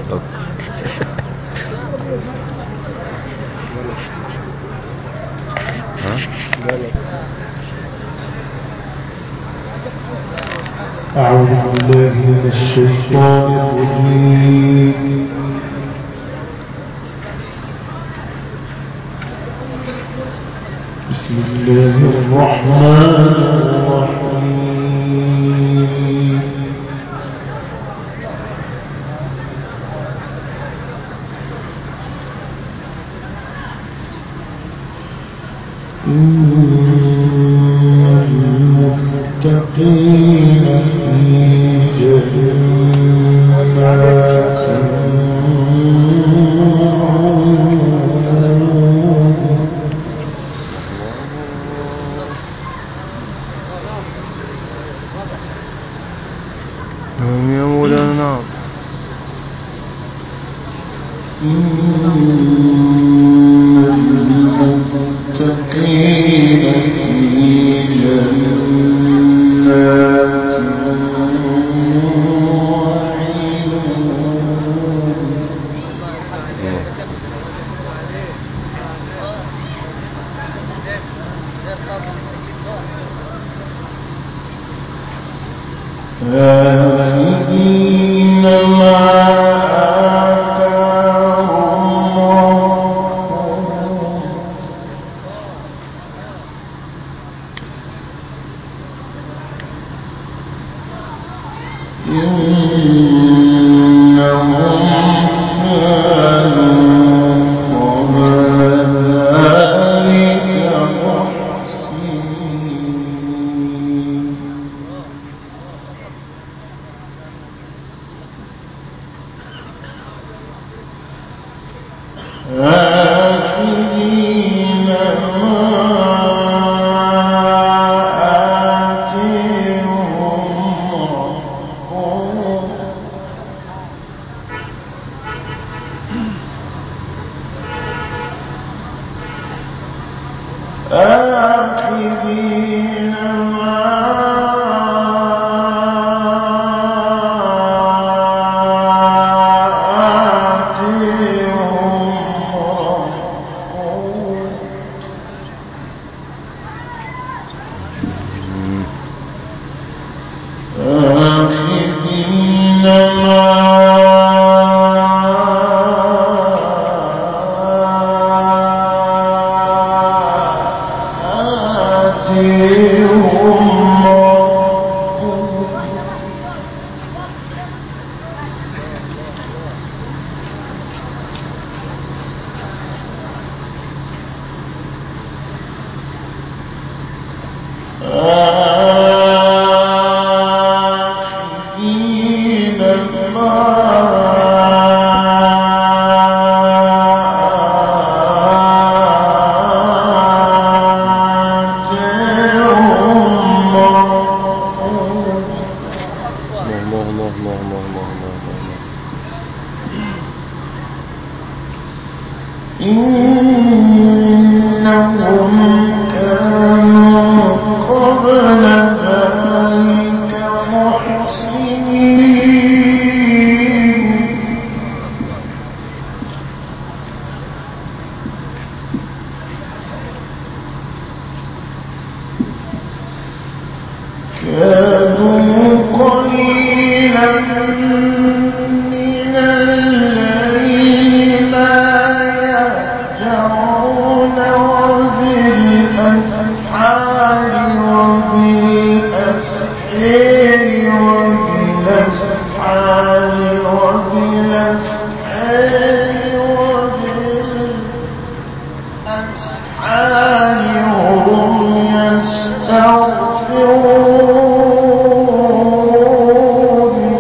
أعوذ بالله من الشيطان الرجيم. بسم الله الرحمن الرحيم. المتقين في جنات يا مولانا. المتقين في جنات آخذين ما آتاهم ربهم إنهم كانوا قبل ذلك محسنين آخذين ما آتيهم ربهم آخذين ما إنهم كانوا قبل ذلك محسنين كانوا قليلا من الليل ما يهجعون وبالأسحار هم يستغفرون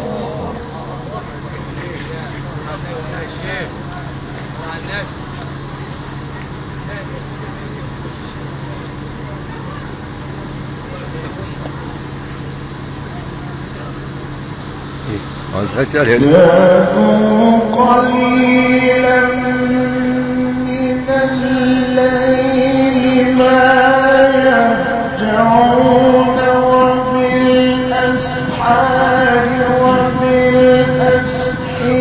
كانوا قليلا من الليل ما يهجعون وبالأسحار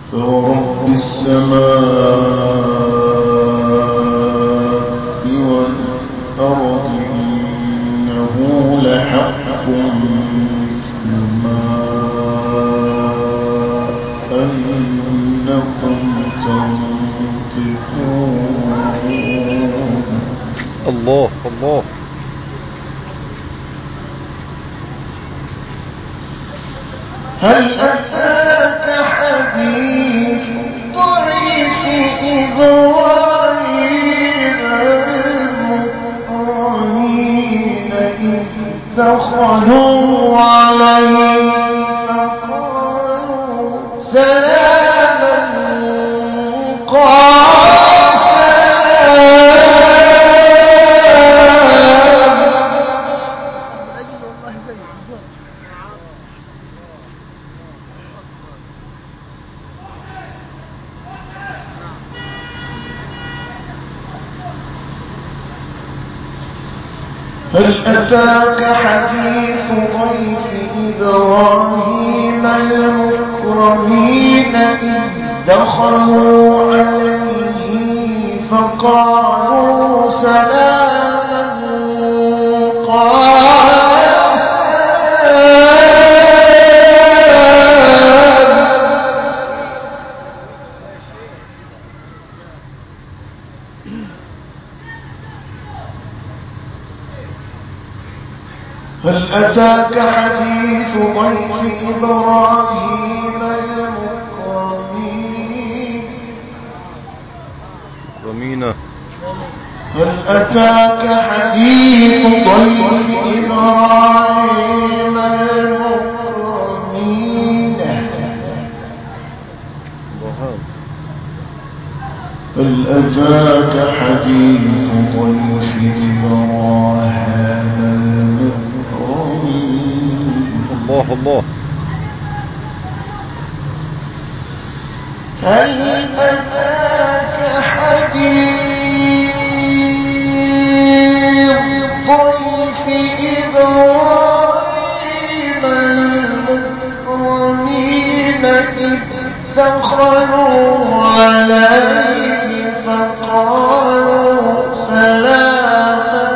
فورب السماء والأرض إنه لحق مثل ما أنكم تنطقون. الله الله. هل أتاك حديث ضيف إبراهيم المكرمين إذ دخلوا عليه فقالوا سلاما قال سلام. هل أتاك حديث ضيف إبراهيم المكرمين إذ دخلوا عليه فقالوا سلاما قال سلام. هل أتاك حديث ضيف إبراهيم المكرمين. هل أتاك حديث ضيف إبراهيم المكرمين. هل أتاك حديث ضيف إبراهيم المكرمين. الله الله. هل أتاك حديث ضيف إبراهيم المكرمين إذ دخلوا عليه فقالوا سلاما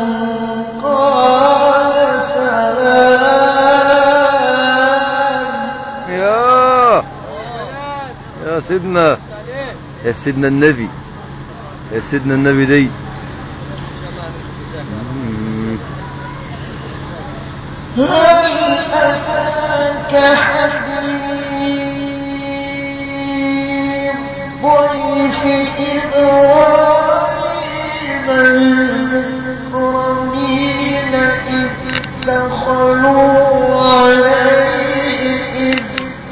قال سلام. يا سيدنا النبي، يا سيدنا النبي دي. هل أتاك حديث ضيف إبراهيم المكرمين إذ دخلوا عليه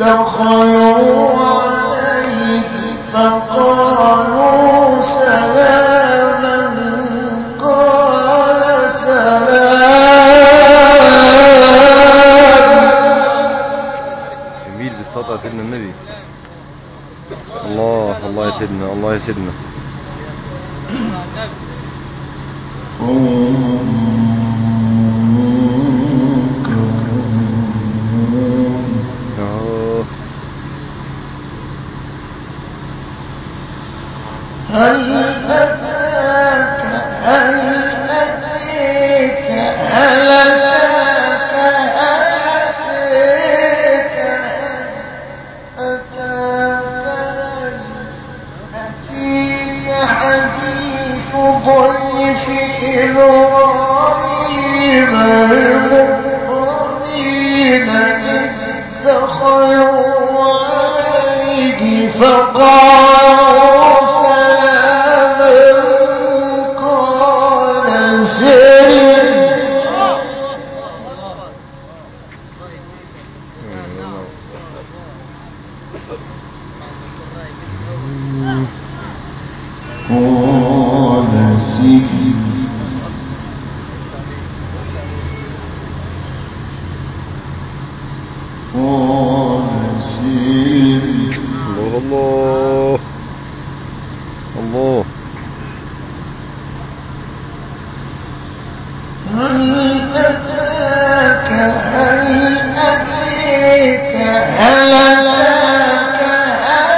فقالوا سلاما قال سلام. جميل بالصلاة على سيدنا النبي. الله الله يا سيدنا، الله يا سيدنا. هل أتاك حديث ضيف إبراهيم المكرمين إذ دخلوا عليه فقالوا سلاما قال سلام. قال سلام. الله الله. هل أتاك هل أتاك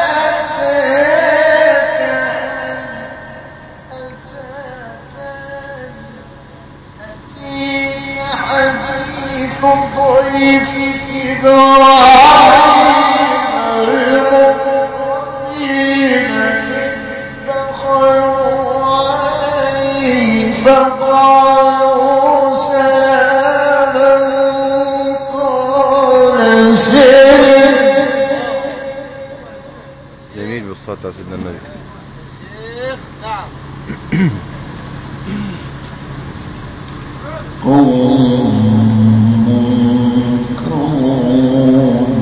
المقربين إذ دخلوا عليه فقالوا سلاما قال سلام. جميل بالصلاة على سيدنا النبي. نعم. قوم منكرون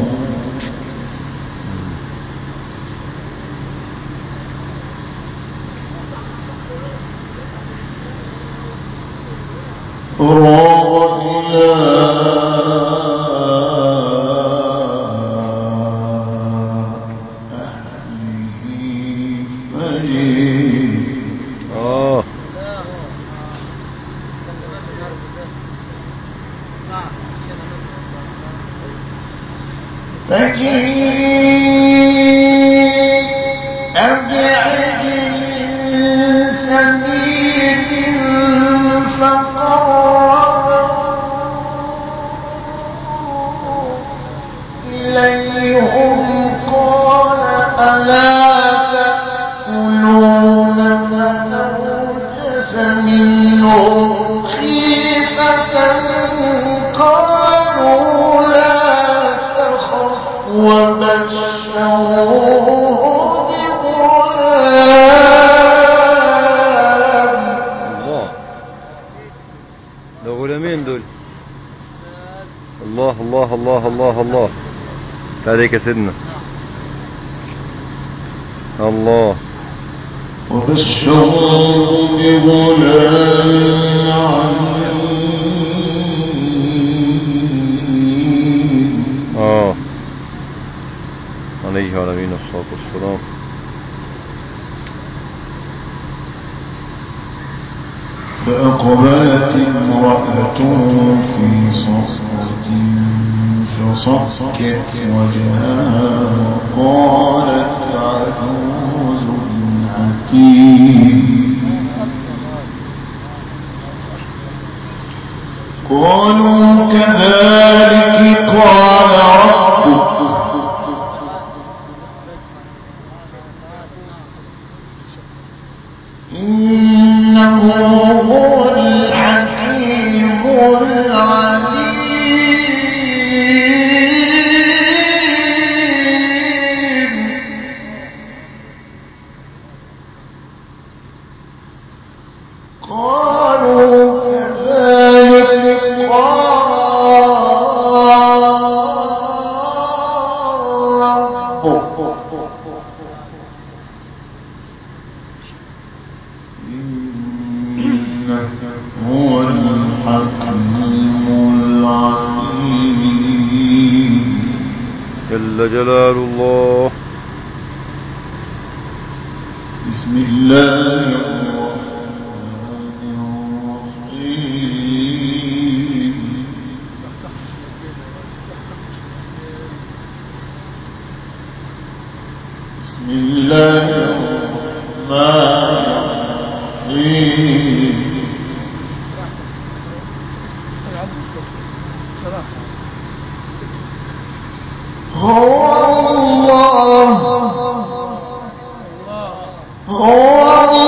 فراغ إلى أهله فجيء فجيء بعجل سمين فقربه إليهم قال ألا تأكلون فأوجس منهم خيفة قالوا لا تخف وبشروه بغلام. الله، ده غلامين دول. الله الله الله الله الله. عليك يا سيدنا. الله. وبشروه بغلام عليم. عليه وعلى نبينا الصلاة والسلام. فأقبلت امرأته في صرة فصكت وجهها وقالت عجوز حكيم. قالوا كذلك قال ربك إنه هو الحكيم العليم. قالوا كذلك قال ربك إنه هو الحكيم العليم. جل جلال الله. بسم الله الرحمن الرحيم. بسم الله الرحمن الرحيم. هو الله هو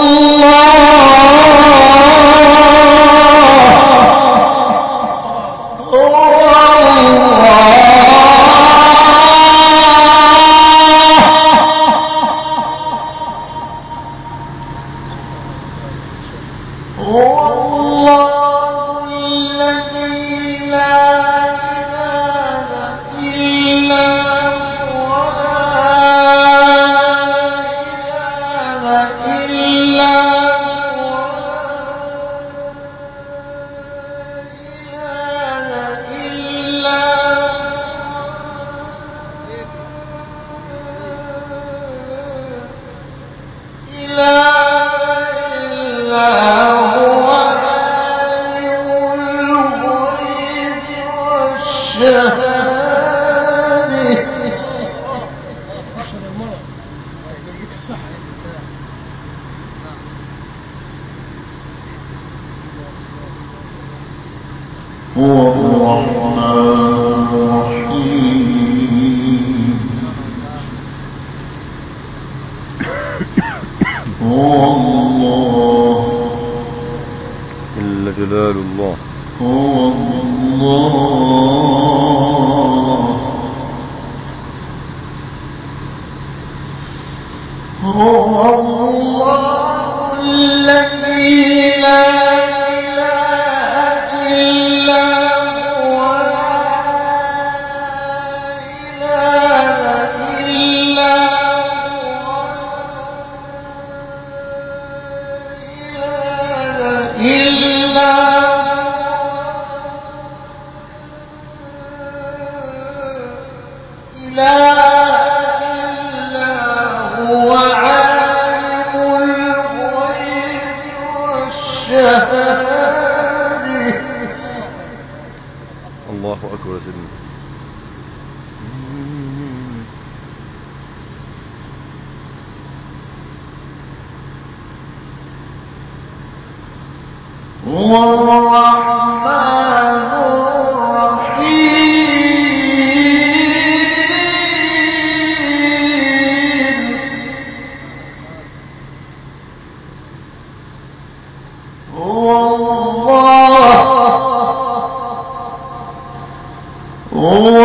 الله الذي لا إله إلا جلال الله. هو الله هو الله الذي لا إله إلا هو لا إله إلا هو لا إله إلا هو عالم الغيب والشهادة. الله أكبر يا سيدنا. هو الرحمن الرحيم. هو الله هو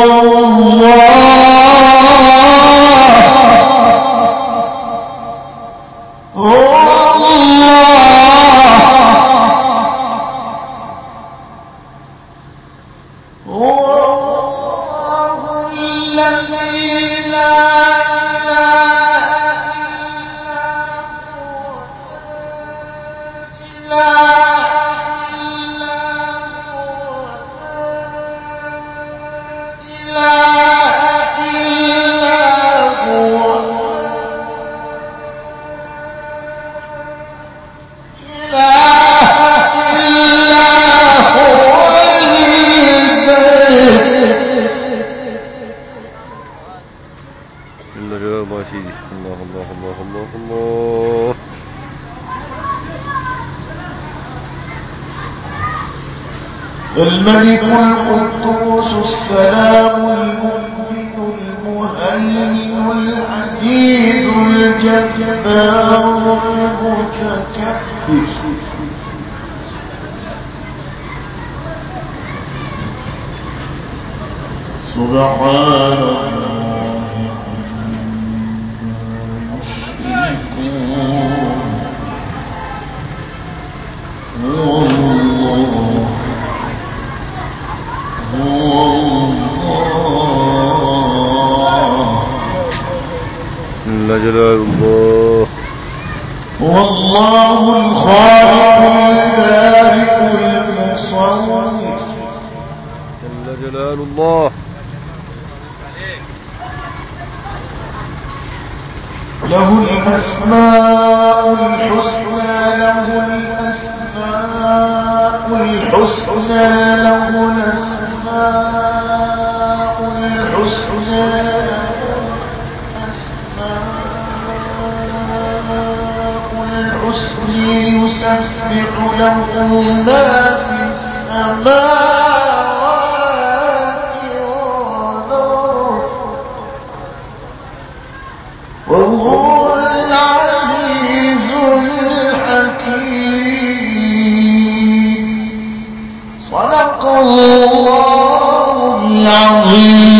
جل جلال الله يا سيدي. الله الله الله الله الله. الملك القدوس السلام المؤمن المهيمن العزيز الجبار المتكبر. سبحان الله عما يشركون. هو الله جل جلال الله. هو الله الخالق البارئ المصور. جل جلال الله. له الأسماء الحسنى له الأسماء الحسنى له الأسماء الحسنى له الأسماء الحسنى يسبح له ما في السماوات والأرض وهو العزيز الحكيم. صدق الله العظيم.